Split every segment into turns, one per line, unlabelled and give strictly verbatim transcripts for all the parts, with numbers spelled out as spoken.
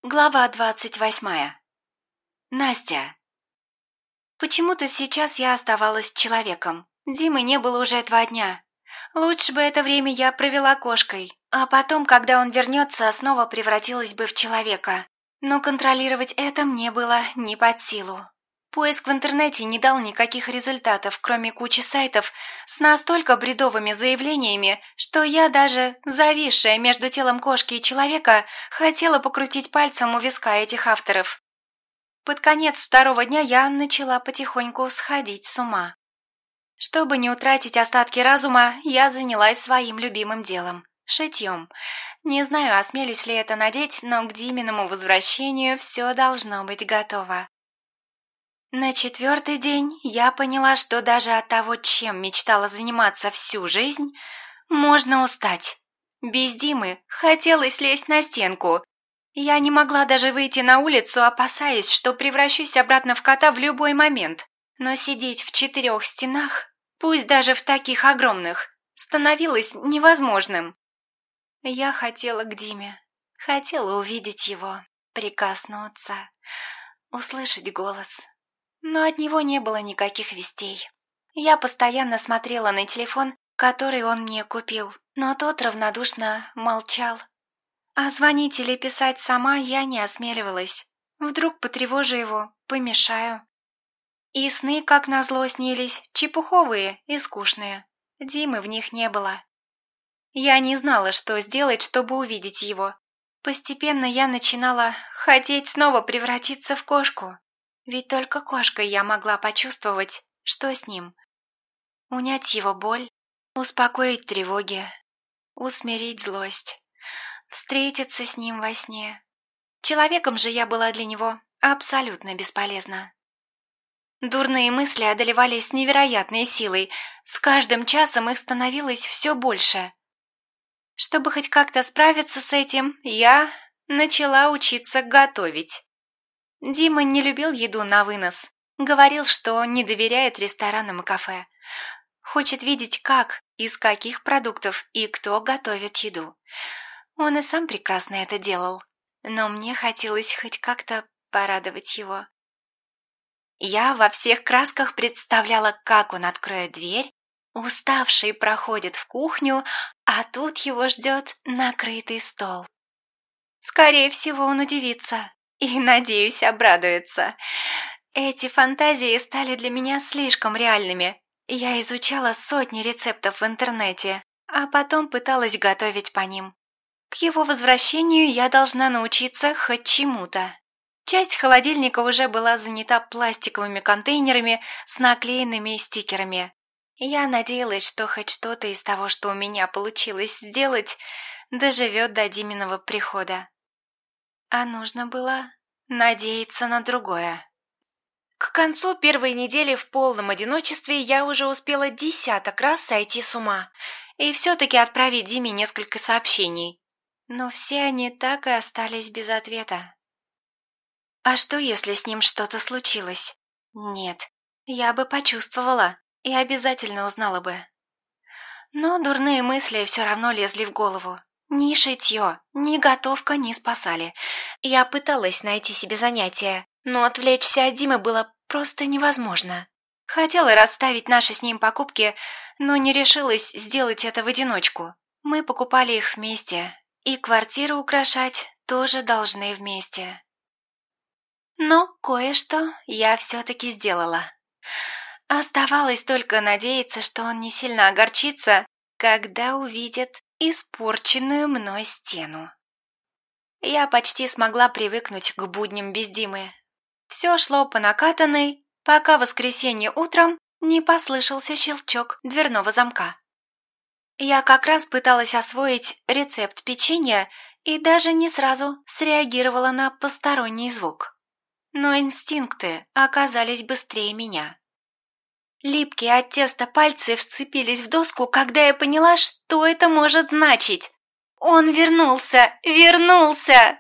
Глава двадцать восьмая. Настя. Почему-то сейчас я оставалась человеком. Димы не было уже два дня. Лучше бы это время я провела кошкой, а потом, когда он вернется, снова превратилась бы в человека. Но контролировать это мне было не под силу. Поиск в интернете не дал никаких результатов, кроме кучи сайтов с настолько бредовыми заявлениями, что я даже, зависшая между телом кошки и человека, хотела покрутить пальцем у виска этих авторов. Под конец второго дня я начала потихоньку сходить с ума. Чтобы не утратить остатки разума, я занялась своим любимым делом – шитьем. Не знаю, осмелюсь ли это надеть, но к Диминому возвращению все должно быть готово. На четвертый день я поняла, что даже от того, чем мечтала заниматься всю жизнь, можно устать. Без Димы хотелось лезть на стенку. Я не могла даже выйти на улицу, опасаясь, что превращусь обратно в кота в любой момент. Но сидеть в четырех стенах, пусть даже в таких огромных, становилось невозможным. Я хотела к Диме, хотела увидеть его, прикоснуться, услышать голос. Но от него не было никаких вестей. Я постоянно смотрела на телефон, который он мне купил, но тот равнодушно молчал. А звонить или писать сама я не осмеливалась. Вдруг потревожу его, помешаю. И сны, как назло, снились, чепуховые и скучные. Димы в них не было. Я не знала, что сделать, чтобы увидеть его. Постепенно я начинала хотеть снова превратиться в кошку. Ведь только кошкой я могла почувствовать, что с ним. Унять его боль, успокоить тревоги, усмирить злость, встретиться с ним во сне. Человеком же я была для него абсолютно бесполезна. Дурные мысли одолевали с невероятной силой, с каждым часом их становилось все больше. Чтобы хоть как-то справиться с этим, я начала учиться готовить. Дима не любил еду на вынос, говорил, что не доверяет ресторанам и кафе. Хочет видеть, как, из каких продуктов и кто готовит еду. Он и сам прекрасно это делал, но мне хотелось хоть как-то порадовать его. Я во всех красках представляла, как он откроет дверь, уставший проходит в кухню, а тут его ждет накрытый стол. Скорее всего, он удивится. И, надеюсь, обрадуется. Эти фантазии стали для меня слишком реальными. Я изучала сотни рецептов в интернете, а потом пыталась готовить по ним. К его возвращению я должна научиться хоть чему-то. Часть холодильника уже была занята пластиковыми контейнерами с наклеенными стикерами. Я надеялась, что хоть что-то из того, что у меня получилось сделать, доживет до Диминого прихода. А нужно было надеяться на другое. К концу первой недели в полном одиночестве я уже успела десяток раз сойти с ума и все-таки отправить Диме несколько сообщений. Но все они так и остались без ответа. А что, если с ним что-то случилось? Нет, я бы почувствовала и обязательно узнала бы. Но дурные мысли все равно лезли в голову. Ни шитье, ни готовка не спасали. Я пыталась найти себе занятие, но отвлечься от Димы было просто невозможно. Хотела расставить наши с ним покупки, но не решилась сделать это в одиночку. Мы покупали их вместе, и квартиру украшать тоже должны вместе. Но кое-что я все-таки сделала. Оставалось только надеяться, что он не сильно огорчится, когда увидит испорченную мной стену. Я почти смогла привыкнуть к будням без Димы. Все шло по накатанной, пока в воскресенье утром не послышался щелчок дверного замка. Я как раз пыталась освоить рецепт печенья и даже не сразу среагировала на посторонний звук. Но инстинкты оказались быстрее меня. Липкие от теста пальцы вцепились в доску, когда я поняла, что это может значить. Он вернулся, вернулся!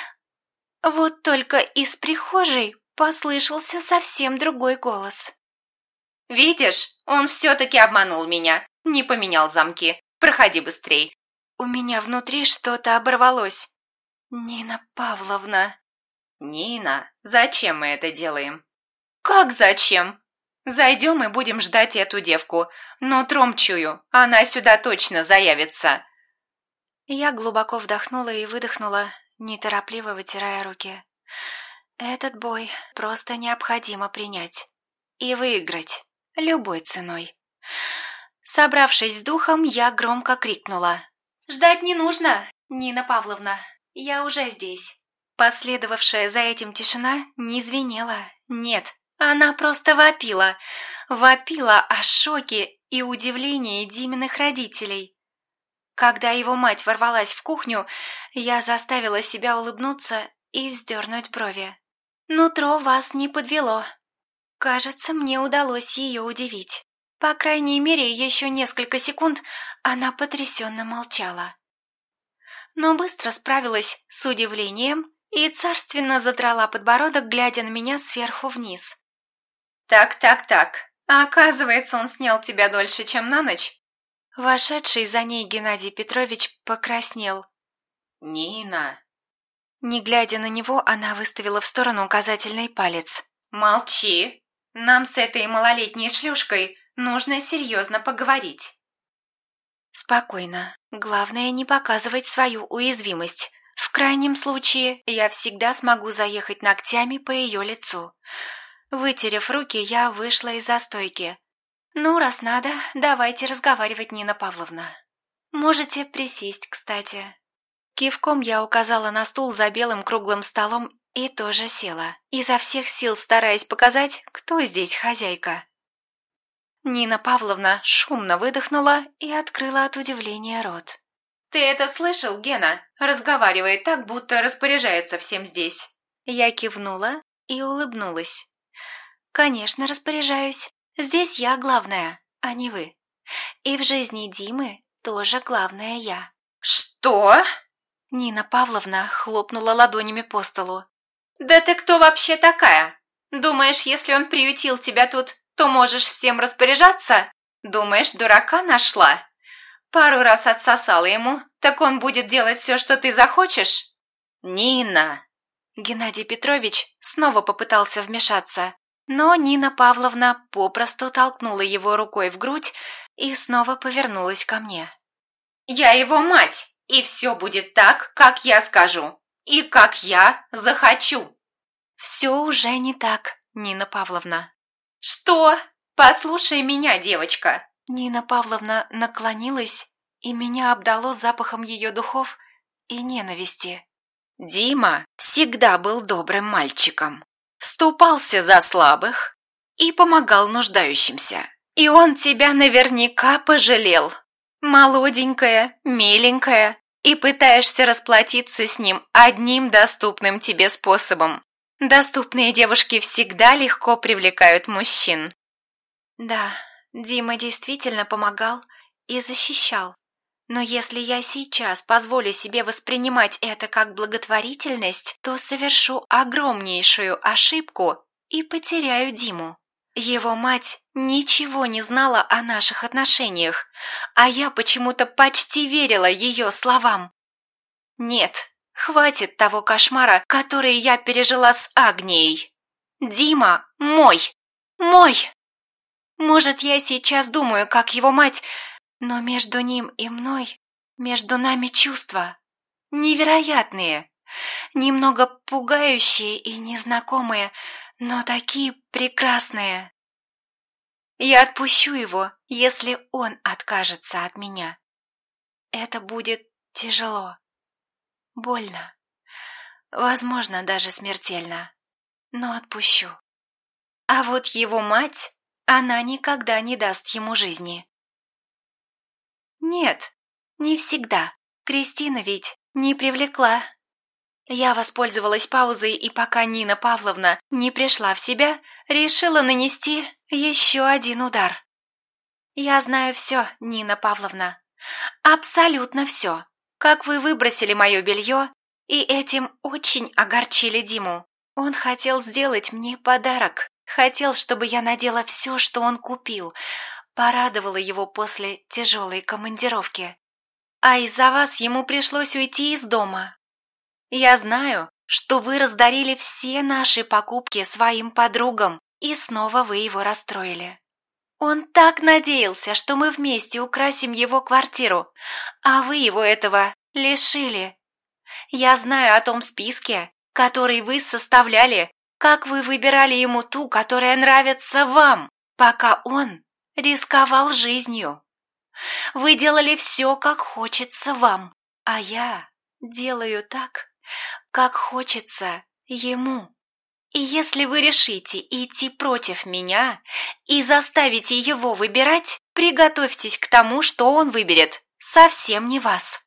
Вот только из прихожей послышался совсем другой голос. «Видишь, он все-таки обманул меня, не поменял замки. Проходи быстрей». У меня внутри что-то оборвалось. Нина Павловна.
Нина, зачем мы это делаем?
Как зачем?
Зайдем и будем ждать эту девку. Но тром чую, она сюда точно заявится.
Я глубоко вдохнула и выдохнула, неторопливо вытирая руки. Этот бой просто необходимо принять. И выиграть. Любой ценой. Собравшись с духом, я громко крикнула. «Ждать не нужно, Нина Павловна. Я уже здесь». Последовавшая за этим тишина не звенела. Нет, она просто вопила. Вопила о шоке и удивлении Диминых родителей. Когда его мать ворвалась в кухню, я заставила себя улыбнуться и вздернуть брови. Нутро вас не подвело. Кажется, мне удалось ее удивить. По крайней мере, еще несколько секунд она потрясенно молчала. Но быстро справилась с удивлением и царственно задрала подбородок, глядя на меня сверху вниз.
«Так-так-так, а оказывается, он снял тебя дольше, чем на ночь?»
Вошедший за ней Геннадий Петрович покраснел.
«Нина!»
Не глядя на него, она выставила в сторону указательный палец.
«Молчи! Нам с этой малолетней шлюшкой нужно серьезно поговорить».
«Спокойно. Главное, не показывать свою уязвимость. В крайнем случае, я всегда смогу заехать ногтями по ее лицу». Вытерев руки, я вышла из застойки. «Ну, раз надо, давайте разговаривать, Нина Павловна. Можете присесть, кстати». Кивком я указала на стул за белым круглым столом и тоже села, изо всех сил стараясь показать, кто здесь хозяйка. Нина Павловна шумно выдохнула и открыла от удивления рот.
«Ты это слышал, Гена? Разговаривает так, будто распоряжается всем здесь».
Я кивнула и улыбнулась. «Конечно, распоряжаюсь. Здесь я главная, а не вы. И в жизни Димы тоже главная я».
«Что?»
Нина Павловна хлопнула ладонями по столу.
«Да ты кто вообще такая? Думаешь, если он приютил тебя тут, то можешь всем распоряжаться? Думаешь, дурака нашла? Пару раз отсосала ему, так он будет делать все, что ты захочешь?» «Нина!»
Геннадий Петрович снова попытался вмешаться, но Нина Павловна попросту толкнула его рукой в грудь и снова повернулась ко мне.
«Я его мать, и все будет так, как я скажу, и как я захочу».
«Все уже не так, Нина Павловна».
«Что? Послушай меня, девочка».
Нина Павловна наклонилась, и меня обдало запахом ее духов и ненависти.
«Дима всегда был добрым мальчиком, вступался за слабых и помогал нуждающимся. И он тебя наверняка пожалел. Молоденькая, миленькая, и пытаешься расплатиться с ним одним доступным тебе способом. Доступные девушки всегда легко привлекают мужчин».
Да, Дима действительно помогал и защищал. Но если я сейчас позволю себе воспринимать это как благотворительность, то совершу огромнейшую ошибку и потеряю Диму. Его мать ничего не знала о наших отношениях, а я почему-то почти верила ее словам. Нет, хватит того кошмара, который я пережила с Агнией. Дима мой, мой. Может, я сейчас думаю, как его мать, но между ним и мной, между нами чувства невероятные, немного пугающие и незнакомые, но такие прекрасные. Я отпущу его, если он откажется от меня. Это будет тяжело, больно, возможно, даже смертельно, но отпущу. А вот его мать, она никогда не даст ему жизни. Нет, не всегда. Кристина ведь не привлекла. Я воспользовалась паузой, и пока Нина Павловна не пришла в себя, решила нанести еще один удар. Я знаю все, Нина Павловна. Абсолютно все. Как вы выбросили мое белье, и этим очень огорчили Диму. Он хотел сделать мне подарок. Хотел, чтобы я надела все, что он купил. Порадовала его после тяжелой командировки. А из-за вас ему пришлось уйти из дома. Я знаю, что вы раздарили все наши покупки своим подругам, и снова вы его расстроили. Он так надеялся, что мы вместе украсим его квартиру, а вы его этого лишили. Я знаю о том списке, который вы составляли, как вы выбирали ему ту, которая нравится вам, пока он рисковал жизнью. Вы делали все, как хочется вам, а я делаю так, как хочется ему. И если вы решите идти против меня и заставите его выбирать, приготовьтесь к тому, что он выберет совсем не вас.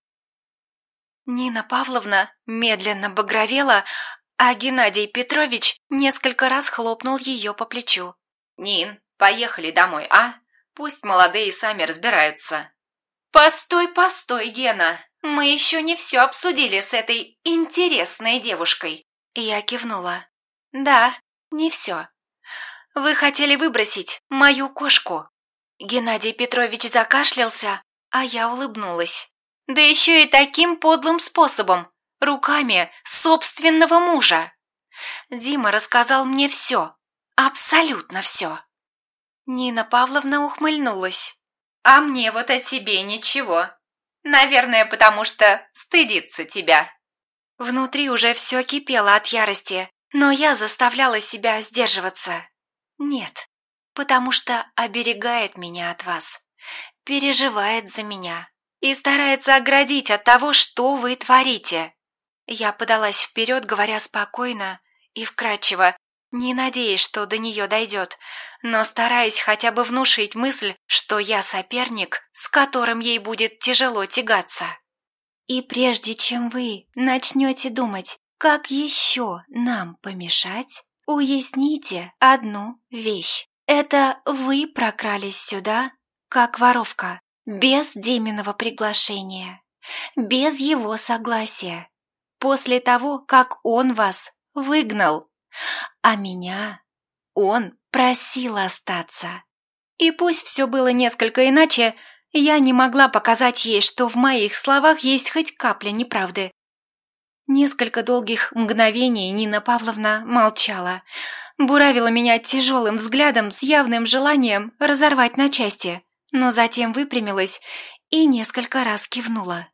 Нина Павловна медленно багровела, а Геннадий Петрович несколько раз хлопнул ее по плечу.
«Нин, поехали домой, а? Пусть молодые сами разбираются».
«Постой, постой, Гена, мы еще не все обсудили с этой интересной девушкой». Я кивнула. «Да, не все. Вы хотели выбросить мою кошку». Геннадий Петрович закашлялся, а я улыбнулась. «Да еще и таким подлым способом, руками собственного мужа. Дима рассказал мне все, абсолютно все». Нина Павловна ухмыльнулась. «А мне вот о тебе ничего. Наверное, потому что стыдится тебя». Внутри уже все кипело от ярости, но я заставляла себя сдерживаться. Нет, потому что оберегает меня от вас, переживает за меня и старается оградить от того, что вы творите. Я подалась вперед, говоря спокойно и вкрадчиво, не надеясь, что до нее дойдет, но стараясь хотя бы внушить мысль, что я соперник, с которым ей будет тяжело тягаться. И прежде чем вы начнете думать, как еще нам помешать, уясните одну вещь. Это вы прокрались сюда, как воровка, без Диминого приглашения, без его согласия, после того, как он вас выгнал, а меня он просил остаться. И пусть все было несколько иначе, я не могла показать ей, что в моих словах есть хоть капля неправды. Несколько долгих мгновений Нина Павловна молчала, буравила меня тяжелым взглядом с явным желанием разорвать на части, но затем выпрямилась и несколько раз кивнула.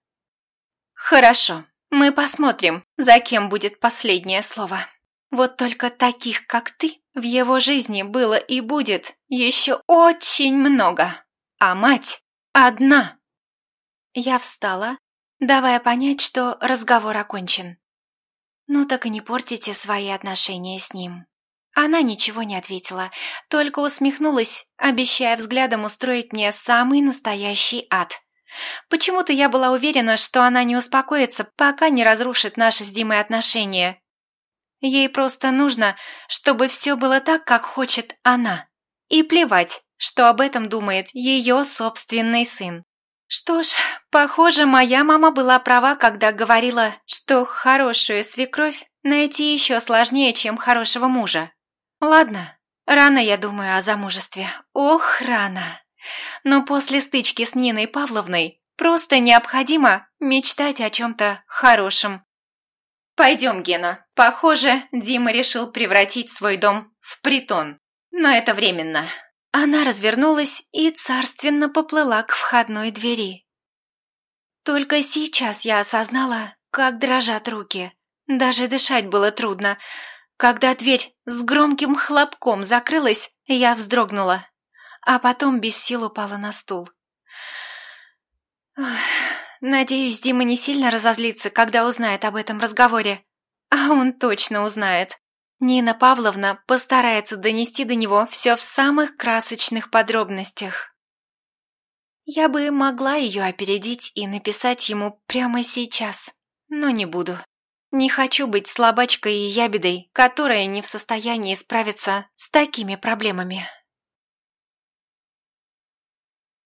«Хорошо, мы посмотрим, за кем будет последнее слово. Вот только таких, как ты, в его жизни было и будет еще очень много, а мать одна». Я встала, давая понять, что разговор окончен. «Ну так и не портите свои отношения с ним». Она ничего не ответила, только усмехнулась, обещая взглядом устроить мне самый настоящий ад. Почему-то я была уверена, что она не успокоится, пока не разрушит наши с Димой отношения. Ей просто нужно, чтобы все было так, как хочет она. И плевать, что об этом думает ее собственный сын. Что ж, похоже, моя мама была права, когда говорила, что хорошую свекровь найти еще сложнее, чем хорошего мужа. Ладно, рано я думаю о замужестве. Ох, рано. Но после стычки с Ниной Павловной просто необходимо мечтать о чем-то хорошем. Пойдем, Гена. Похоже, Дима решил превратить свой дом в притон. Но это временно. Она развернулась и царственно поплыла к входной двери. Только сейчас я осознала, как дрожат руки. Даже дышать было трудно. Когда дверь с громким хлопком закрылась, я вздрогнула, а потом без сил упала на стул. Ох, надеюсь, Дима не сильно разозлится, когда узнает об этом разговоре. А он точно узнает. Нина Павловна постарается донести до него все в самых красочных подробностях. Я бы могла ее опередить и написать ему прямо сейчас, но не буду. Не хочу быть слабачкой и ябедой, которая не в состоянии справиться с такими проблемами.